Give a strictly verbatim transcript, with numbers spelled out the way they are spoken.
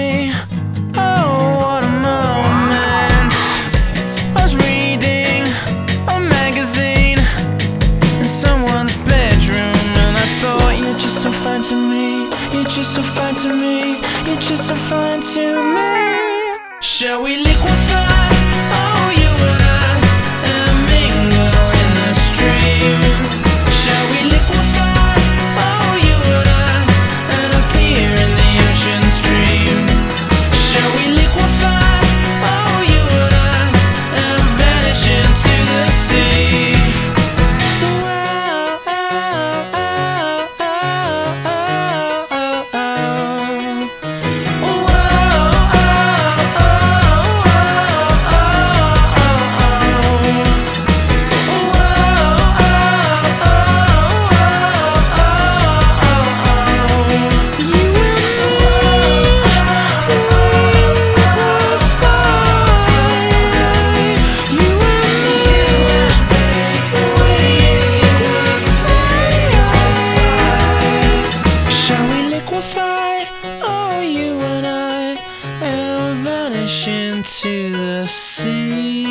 me. Oh, what a moment. I was reading a magazine in someone's bedroom, and I thought, you're just so fine to me. You're just so fine to me. You're just so fine to me. Shall we liquefy? Oh, you and I, and mingle in the stream. Shall we liquefy? Oh, you and I, and appear in the ocean stream. Shall we liquefy? Oh, you and I, and vanish into the sea. Wow, oh, oh, oh, oh, oh, oh. Oh, you and I, and vanish into the sea.